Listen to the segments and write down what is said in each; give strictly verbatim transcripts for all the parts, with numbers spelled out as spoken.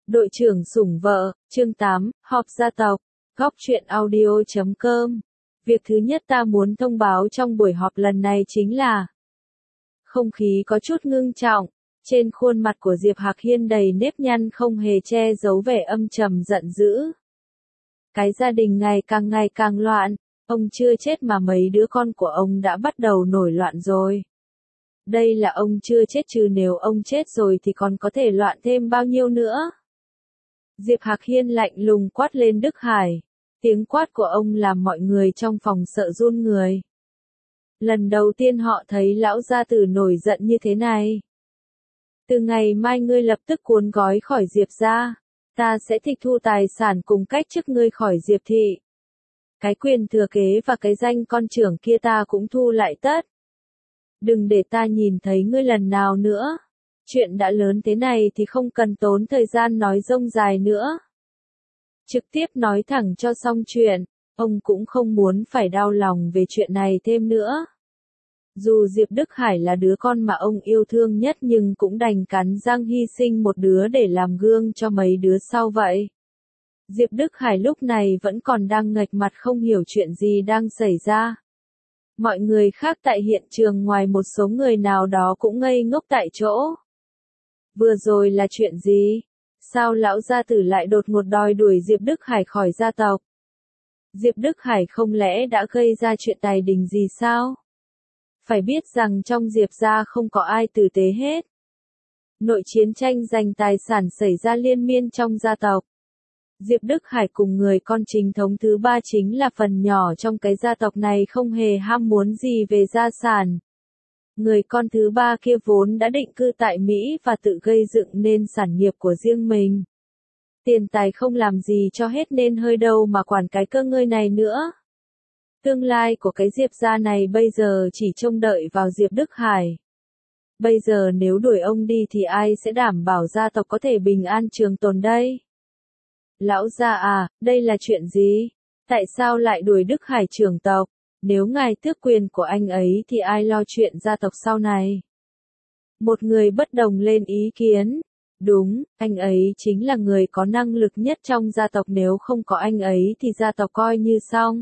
Đội trưởng sủng vợ, chương tám, họp gia tộc, góc truyện audio chấm com. Việc thứ nhất ta muốn thông báo trong buổi họp lần này chính là không khí có chút ngưng trọng, trên khuôn mặt của Diệp Hạc Hiên đầy nếp nhăn không hề che giấu vẻ âm trầm giận dữ. Cái gia đình ngày càng ngày càng loạn, ông chưa chết mà mấy đứa con của ông đã bắt đầu nổi loạn rồi. Đây là ông chưa chết chứ nếu ông chết rồi thì còn có thể loạn thêm bao nhiêu nữa. Diệp Hạc Hiên lạnh lùng quát lên Đức Hải. Tiếng quát của ông làm mọi người trong phòng sợ run người. Lần đầu tiên họ thấy lão gia tử nổi giận như thế này. Từ ngày mai ngươi lập tức cuốn gói khỏi Diệp gia, ta sẽ tịch thu tài sản cùng cách chức ngươi khỏi Diệp thị. Cái quyền thừa kế và cái danh con trưởng kia ta cũng thu lại tất. Đừng để ta nhìn thấy ngươi lần nào nữa. Chuyện đã lớn thế này thì không cần tốn thời gian nói rông dài nữa. Trực tiếp nói thẳng cho xong chuyện, ông cũng không muốn phải đau lòng về chuyện này thêm nữa. Dù Diệp Đức Hải là đứa con mà ông yêu thương nhất nhưng cũng đành cắn răng hy sinh một đứa để làm gương cho mấy đứa sau vậy. Diệp Đức Hải lúc này vẫn còn đang nghệch mặt không hiểu chuyện gì đang xảy ra. Mọi người khác tại hiện trường ngoài một số người nào đó cũng ngây ngốc tại chỗ. Vừa rồi là chuyện gì? Sao lão gia tử lại đột ngột đòi đuổi Diệp Đức Hải khỏi gia tộc? Diệp Đức Hải không lẽ đã gây ra chuyện tài đình gì sao? Phải biết rằng trong Diệp gia không có ai tử tế hết. Nội chiến tranh giành tài sản xảy ra liên miên trong gia tộc. Diệp Đức Hải cùng người con chính thống thứ ba chính là phần nhỏ trong cái gia tộc này không hề ham muốn gì về gia sản. Người con thứ ba kia vốn đã định cư tại Mỹ và tự gây dựng nên sản nghiệp của riêng mình. Tiền tài không làm gì cho hết nên hơi đâu mà quản cái cơ ngơi này nữa. Tương lai của cái Diệp gia này bây giờ chỉ trông đợi vào Diệp Đức Hải. Bây giờ nếu đuổi ông đi thì ai sẽ đảm bảo gia tộc có thể bình an trường tồn đây? Lão gia à, đây là chuyện gì? Tại sao lại đuổi Đức Hải trưởng tộc? Nếu ngài tước quyền của anh ấy thì ai lo chuyện gia tộc sau này? Một người bất đồng lên ý kiến. Đúng, anh ấy chính là người có năng lực nhất trong gia tộc, nếu không có anh ấy thì gia tộc coi như xong.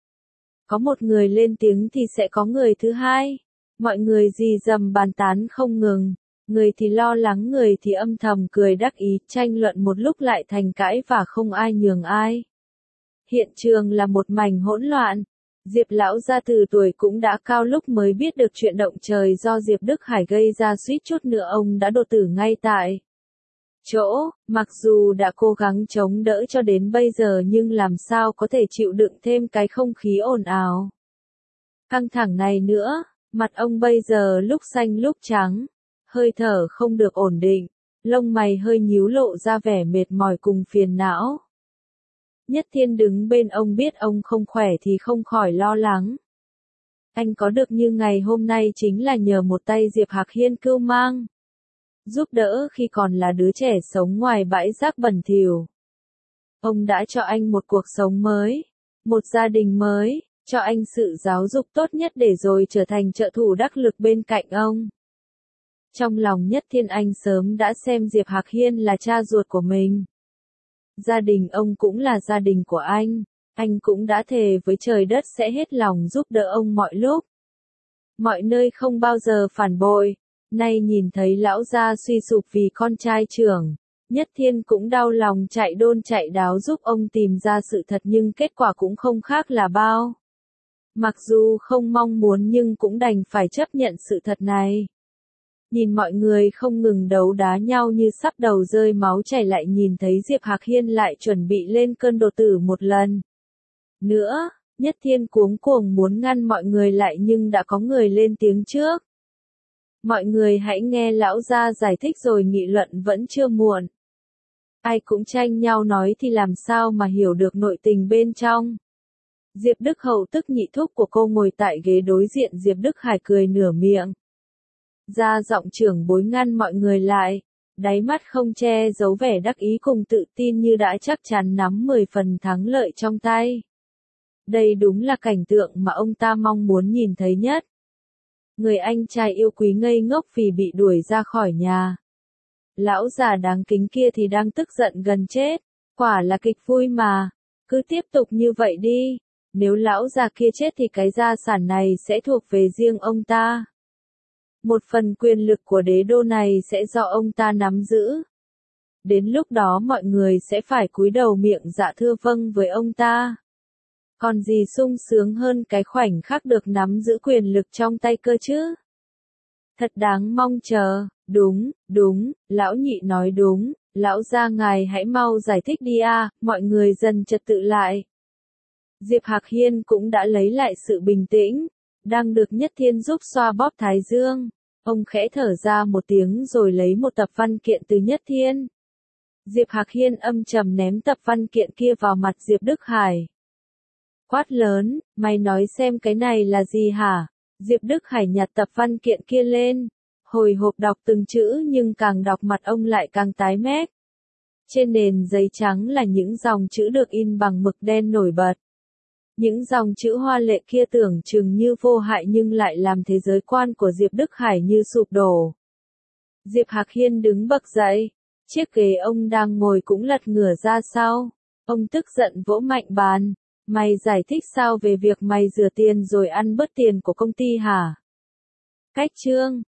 Có một người lên tiếng thì sẽ có người thứ hai. Mọi người rì rầm bàn tán không ngừng. Người thì lo lắng, người thì âm thầm cười đắc ý, tranh luận một lúc lại thành cãi và không ai nhường ai. Hiện trường là một mảnh hỗn loạn. Diệp lão gia từ tuổi cũng đã cao lúc mới biết được chuyện động trời do Diệp Đức Hải gây ra, suýt chút nữa ông đã đột tử ngay tại chỗ. Mặc dù đã cố gắng chống đỡ cho đến bây giờ nhưng làm sao có thể chịu đựng thêm cái không khí ồn ào, căng thẳng này nữa. Mặt ông bây giờ lúc xanh lúc trắng, hơi thở không được ổn định, lông mày hơi nhíu lộ ra vẻ mệt mỏi cùng phiền não. Nhất Thiên đứng bên ông biết ông không khỏe thì không khỏi lo lắng. Anh có được như ngày hôm nay chính là nhờ một tay Diệp Hạc Hiên cưu mang, giúp đỡ khi còn là đứa trẻ sống ngoài bãi rác bẩn thỉu. Ông đã cho anh một cuộc sống mới, một gia đình mới, cho anh sự giáo dục tốt nhất để rồi trở thành trợ thủ đắc lực bên cạnh ông. Trong lòng Nhất Thiên anh sớm đã xem Diệp Hạc Hiên là cha ruột của mình. Gia đình ông cũng là gia đình của anh, anh cũng đã thề với trời đất sẽ hết lòng giúp đỡ ông mọi lúc, mọi nơi, không bao giờ phản bội. Nay nhìn thấy lão gia suy sụp vì con trai trưởng, Nhất Thiên cũng đau lòng chạy đôn chạy đáo giúp ông tìm ra sự thật nhưng kết quả cũng không khác là bao. Mặc dù không mong muốn nhưng cũng đành phải chấp nhận sự thật này. Nhìn mọi người không ngừng đấu đá nhau như sắp đầu rơi máu chảy, lại nhìn thấy Diệp Hạc Hiên lại chuẩn bị lên cơn đột tử một lần nữa. Nhất Thiên cuống cuồng muốn ngăn mọi người lại nhưng đã có người lên tiếng trước. Mọi người hãy nghe lão gia giải thích rồi nghị luận vẫn chưa muộn. Ai cũng tranh nhau nói thì làm sao mà hiểu được nội tình bên trong. Diệp Đức Hậu tức nhị thúc của cô ngồi tại ghế đối diện Diệp Đức Hải cười nửa miệng. Ra giọng trưởng bối ngăn mọi người lại, đáy mắt không che giấu vẻ đắc ý cùng tự tin như đã chắc chắn nắm mười phần thắng lợi trong tay. Đây đúng là cảnh tượng mà ông ta mong muốn nhìn thấy nhất. Người anh trai yêu quý ngây ngốc vì bị đuổi ra khỏi nhà. Lão già đáng kính kia thì đang tức giận gần chết. Quả là kịch vui mà. Cứ tiếp tục như vậy đi. Nếu lão già kia chết thì cái gia sản này sẽ thuộc về riêng ông ta. Một phần quyền lực của đế đô này sẽ do ông ta nắm giữ. Đến lúc đó mọi người sẽ phải cúi đầu miệng dạ thưa vâng với ông ta. Còn gì sung sướng hơn cái khoảnh khắc được nắm giữ quyền lực trong tay cơ chứ? Thật đáng mong chờ. Đúng, đúng, lão nhị nói đúng, lão gia ngài hãy mau giải thích đi à, mọi người dần trật tự lại. Diệp Hạc Hiên cũng đã lấy lại sự bình tĩnh, đang được Nhất Thiên giúp xoa bóp thái dương. Ông khẽ thở ra một tiếng rồi lấy một tập văn kiện từ Nhất Thiên. Diệp Hạc Hiên âm trầm ném tập văn kiện kia vào mặt Diệp Đức Hải. Quát lớn, mày nói xem cái này là gì hả? Diệp Đức Hải nhặt tập văn kiện kia lên. Hồi hộp đọc từng chữ nhưng càng đọc mặt ông lại càng tái mét. Trên nền giấy trắng là những dòng chữ được in bằng mực đen nổi bật. Những dòng chữ hoa lệ kia tưởng chừng như vô hại nhưng lại làm thế giới quan của Diệp Đức Hải như sụp đổ. Diệp Hạc Hiên đứng bật dậy. Chiếc ghế ông đang ngồi cũng lật ngửa ra sau. Ông tức giận vỗ mạnh bàn. Mày giải thích sao về việc mày rửa tiền rồi ăn bớt tiền của công ty hả? Cách chương